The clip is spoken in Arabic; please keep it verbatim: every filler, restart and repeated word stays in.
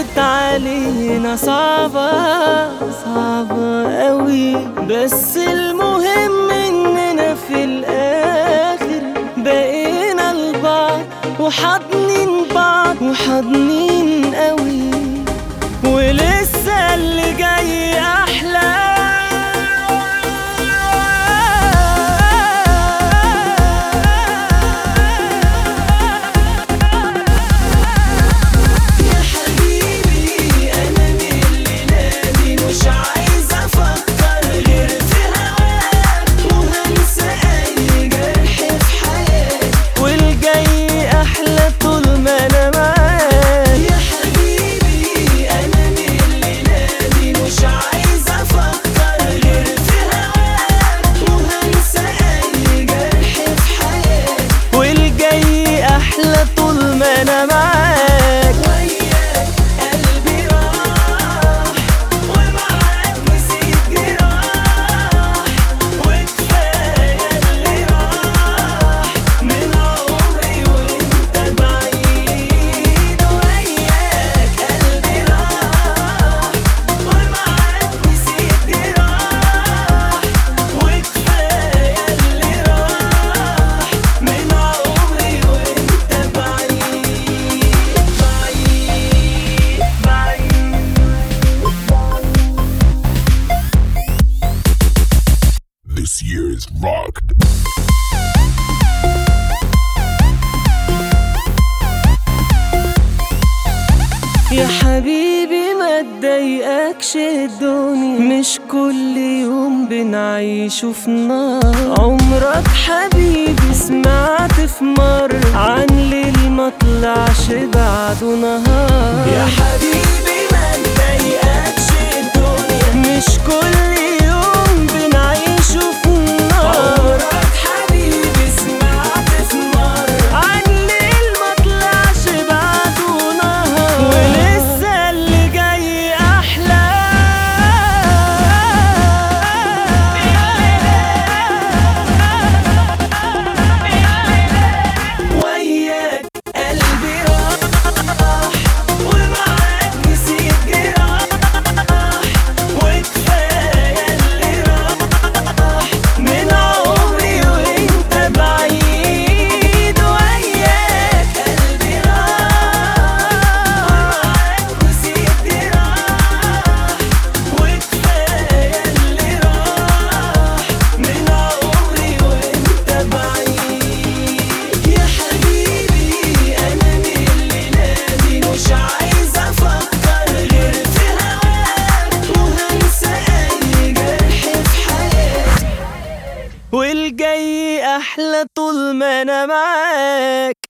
كانت علينا صعبة صعبة قوي، بس المهم اننا في الاخر بقينا لبعض وحاضنين بعض وحاضنين قوي، ولسه اللي جاي احلى. This year is rocked. يا حبيبي ما تضايقكش الدنيا، مش كل يوم بنعيشه في نار. عمرك حبيبي سمعت في مرة عن ليل ما طلعش بعده نهار؟ يا حبيبي ما تضايقكش الدنيا، مش كل يوم بنعيشه في نار. عمرك حبيبي سمعت في مرة عن ليل ما طلعش بعده نهار، ولسه اللي جاي أحلى. وياك قلبي راح ومعاك نسيت جراح، وكفاية اللي راح من عمري وانت بعيد. وياك قلبي راح ومعاك نسيت جراح، وكفاية اللي راح من عمري وانت بعيد. يا حبيبي أنا من الليلة دي مش عايز أفكر غير في هواك، وهنسى أي جرح في حياتي، والجاي أحلى طول ما أنا معاك.